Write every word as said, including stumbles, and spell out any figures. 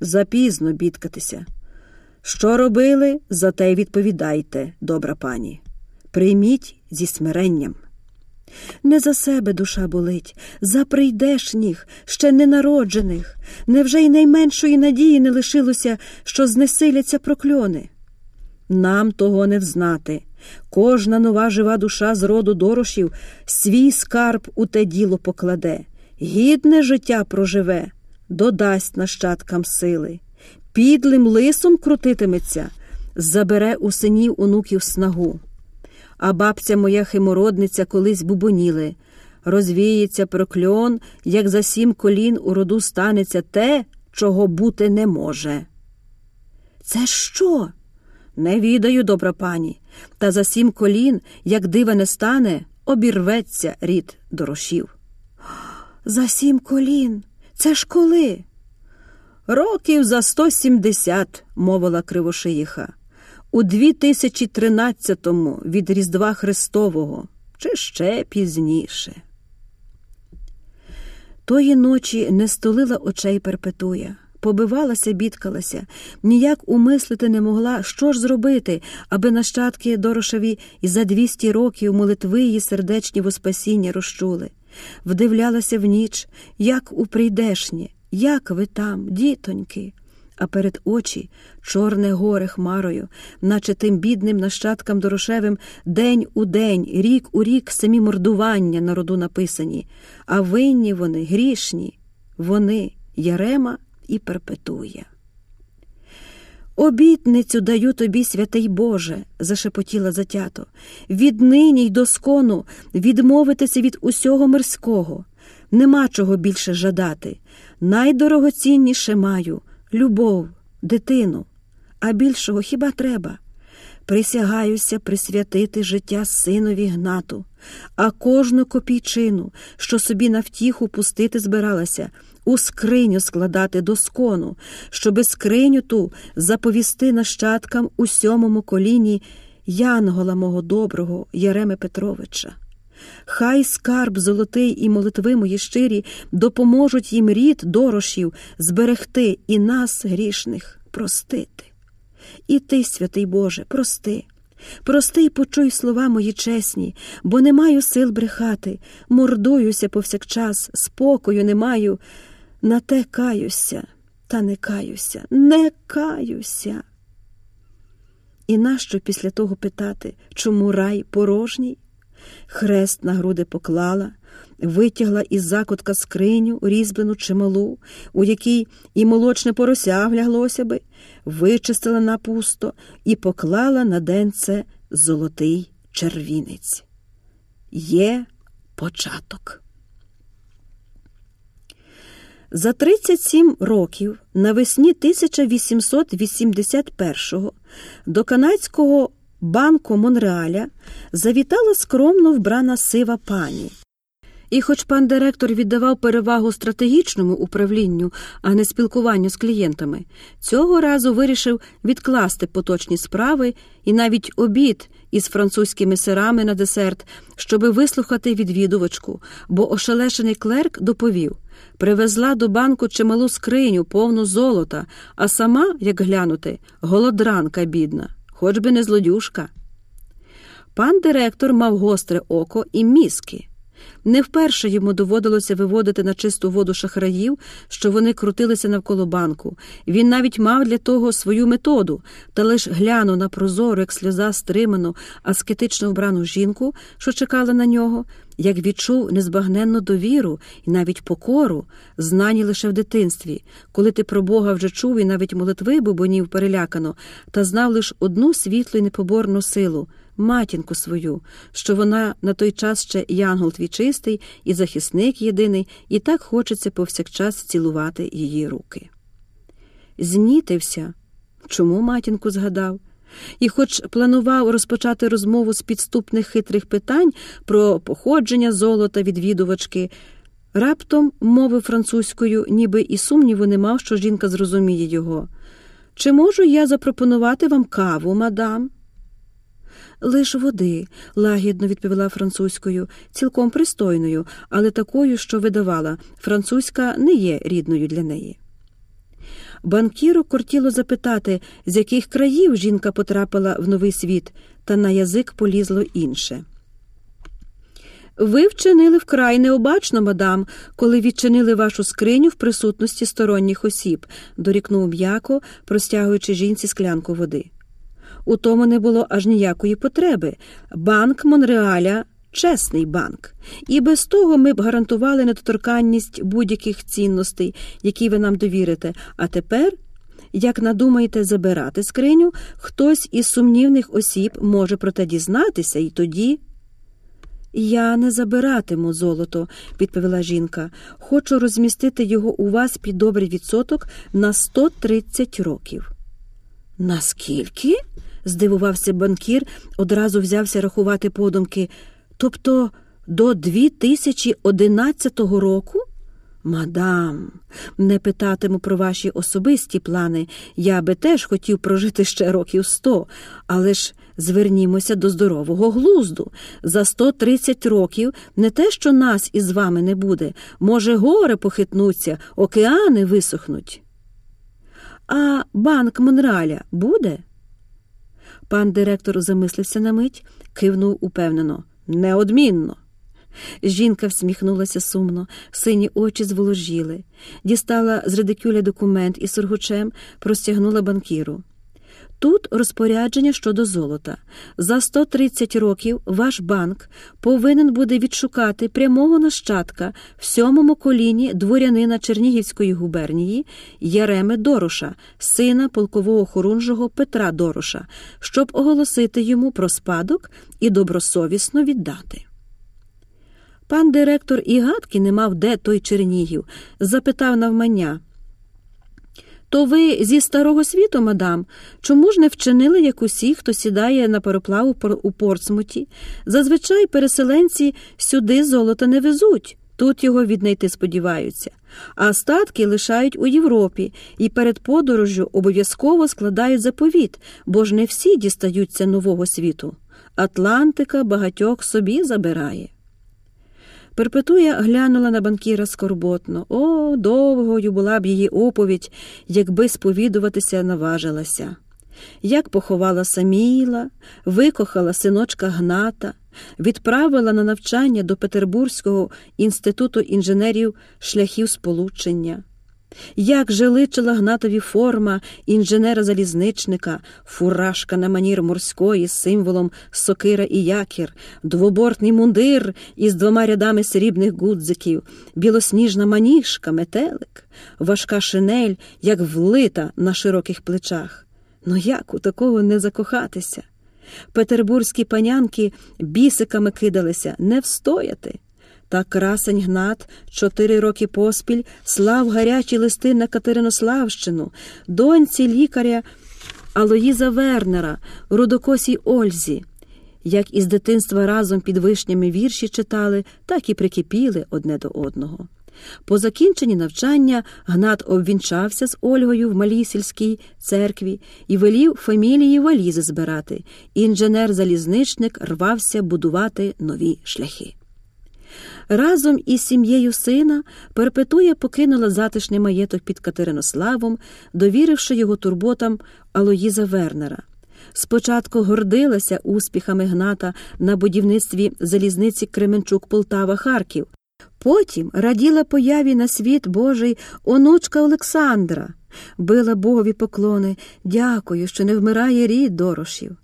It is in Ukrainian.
Запізно бідкатися. Що робили, за те й відповідайте, добра пані. Прийміть зі смиренням. Не за себе душа болить, за прийдешніх, ще ненароджених. Невже й найменшої надії не лишилося, що знесиляться прокльони? Нам того не взнати. Кожна нова жива душа з роду Дорошів свій скарб у те діло покладе, гідне життя проживе, додасть нащадкам сили. Підлим лисом крутитиметься, забере у синів онуків снагу. А бабця моя химородниця колись бубоніли. Розвіється прокльон, як за сім колін у роду станеться те, чого бути не може. Це що? Не відаю, добра пані. Та за сім колін, як дива не стане, обірветься рід Дорошів. За сім колін? Це ж коли? Років за сто сімдесят, мовила Кривошиїха. У дві тисячі тринадцятому від Різдва Христового, чи ще пізніше. Тої ночі не столила очей Перпетуя. Побивалася, бідкалася, ніяк умислити не могла, що ж зробити, аби нащадки Дорошеві і за двісті років молитви її сердечні во спасіння розчули. Вдивлялася в ніч, як у прийдешнє, як ви там, дітоньки. А перед очі чорне горе хмарою, наче тим бідним нащадкам Дорошевим день у день, рік у рік самі мордування на роду написані, а винні вони, грішні, вони, Ярема і Перпетуя. «Обітницю даю тобі, святий Боже», – зашепотіла затято, – «віднині й доскону відмовитися від усього мирського. Нема чого більше жадати. Найдорогоцінніше маю – любов, дитину. А більшого хіба треба? Присягаюся присвятити життя синові Гнату, а кожну копійчину, що собі на втіху пустити збиралася, у скриню складати доскону, щоби скриню ту заповісти нащадкам у сьомому коліні Янгола мого доброго Яреми Петровича. Хай скарб золотий і молитви мої щирі допоможуть їм рід Дорошів зберегти і нас, грішних, простити. І ти, святий Боже, прости. Прости й почуй слова мої чесні, бо не маю сил брехати, мордуюся повсякчас, спокою не маю. На те каюся, та не каюся, не каюся. І нащо після того питати, чому рай порожній? Хрест на груди поклала, витягла із закутка скриню різьблену чималу, у якій і молочне порося вляглося би, вичистила на пусто і поклала на денце золотий червінець. Є початок. За тридцять сім років, навесні тисяча вісімсот вісімдесят першого, до канадського банку Монреаля завітала скромно вбрана сива пані. І хоч пан директор віддавав перевагу стратегічному управлінню, а не спілкуванню з клієнтами, цього разу вирішив відкласти поточні справи і навіть обід із французькими сирами на десерт, щоби вислухати відвідувачку, бо ошелешений клерк доповів: привезла до банку чималу скриню, повну золота, а сама, як глянути, голодранка бідна, хоч би не злодюжка. Пан директор мав гостре око і мізки. Не вперше йому доводилося виводити на чисту воду шахраїв, що вони крутилися навколо банку. Він навіть мав для того свою методу, та лиш глянув на прозору, як сльоза стриману, аскетично вбрану жінку, що чекала на нього, як відчув незбагненну довіру і навіть покору, знані лише в дитинстві, коли ти про Бога вже чув і навіть молитви бубонів перелякано, та знав лиш одну світлу і непоборну силу – матінку свою, що вона на той час ще янгол твій чистий і захисник єдиний, і так хочеться повсякчас цілувати її руки. Знітився. Чому матінку згадав? І хоч планував розпочати розмову з підступних хитрих питань про походження золота відвідувачки, раптом мовив французькою, ніби і сумніву не мав, що жінка зрозуміє його. «Чи можу я запропонувати вам каву, мадам?» «Лиш води», – лагідно відповіла французькою, цілком пристойною, але такою, що видавала, французька не є рідною для неї. Банкіру кортіло запитати, з яких країв жінка потрапила в новий світ, та на язик полізло інше. «Ви вчинили вкрай необачно, мадам, коли відчинили вашу скриню в присутності сторонніх осіб», дорікнув м'яко, простягуючи жінці склянку води. «У тому не було аж ніякої потреби. Банк Монреаля – чесний банк. І без того ми б гарантували недоторканність будь-яких цінностей, які ви нам довірите. А тепер, як надумаєте забирати скриню, хтось із сумнівних осіб може про те дізнатися, і тоді...» «Я не забиратиму золото», – відповіла жінка. «Хочу розмістити його у вас під добрий відсоток на сто тридцять років». «Наскільки?» – здивувався банкір, одразу взявся рахувати подумки. «Тобто до дві тисячі одинадцятого року?» «Мадам, не питатиму про ваші особисті плани. Я би теж хотів прожити ще років сто, але ж звернімося до здорового глузду. За сто тридцять років не те, що нас із вами не буде. Може, гори похитнуться, океани висохнуть». «А банк Монреаля буде?» Пан директор замислився на мить, кивнув упевнено. «Неодмінно». Жінка всміхнулася сумно, сині очі зволожіли. Дістала з редикюля документ із сургучем, простягнула банкіру. «Тут розпорядження щодо золота. За сто тридцять років ваш банк повинен буде відшукати прямого нащадка в сьомому коліні дворянина Чернігівської губернії Яреми Дороша, сина полкового хорунжого Петра Дороша, щоб оголосити йому про спадок і добросовісно віддати». Пан директор і гадки не мав, де той Чернігів, запитав навмання. «То ви зі старого світу, мадам? Чому ж не вчинили, як усі, хто сідає на пароплав у Портсмуті? Зазвичай переселенці сюди золото не везуть, тут його віднайти сподіваються. А статки лишають у Європі і перед подорожжю обов'язково складають заповіт, бо ж не всі дістаються нового світу. Атлантика багатьох собі забирає». Перпетуя глянула на банкіра скорботно. О, довгою була б її оповідь, якби сповідуватися наважилася. Як поховала Саміїла, викохала синочка Гната, відправила на навчання до Петербурзького інституту інженерів шляхів сполучення. Як же личила Гнатові форма інженера-залізничника, фуражка на манір морської з символом сокира і якір, двобортний мундир із двома рядами срібних гудзиків, білосніжна маніжка, метелик, важка шинель, як влита на широких плечах. Ну як у такого не закохатися? Петербурзькі панянки бісиками кидалися, не встояти. Та красень Гнат чотири роки поспіль слав гарячі листи на Катеринославщину, доньці лікаря Алоїза Вернера, рудокосій Ользі. Як із дитинства разом під вишнями вірші читали, так і прикипіли одне до одного. По закінченні навчання Гнат обвінчався з Ольгою в малій сільській церкві і велів фамілії валізи збирати. Інженер-залізничник рвався будувати нові шляхи. Разом із сім'єю сина Перпетуя покинула затишний маєток під Катеринославом, довіривши його турботам Алоїза Вернера. Спочатку гордилася успіхами Гната на будівництві залізниці Кременчук-Полтава-Харків. Потім раділа появі на світ Божий онучка Олександра. Била Богові поклони: «Дякую, що не вмирає рід Дорошів».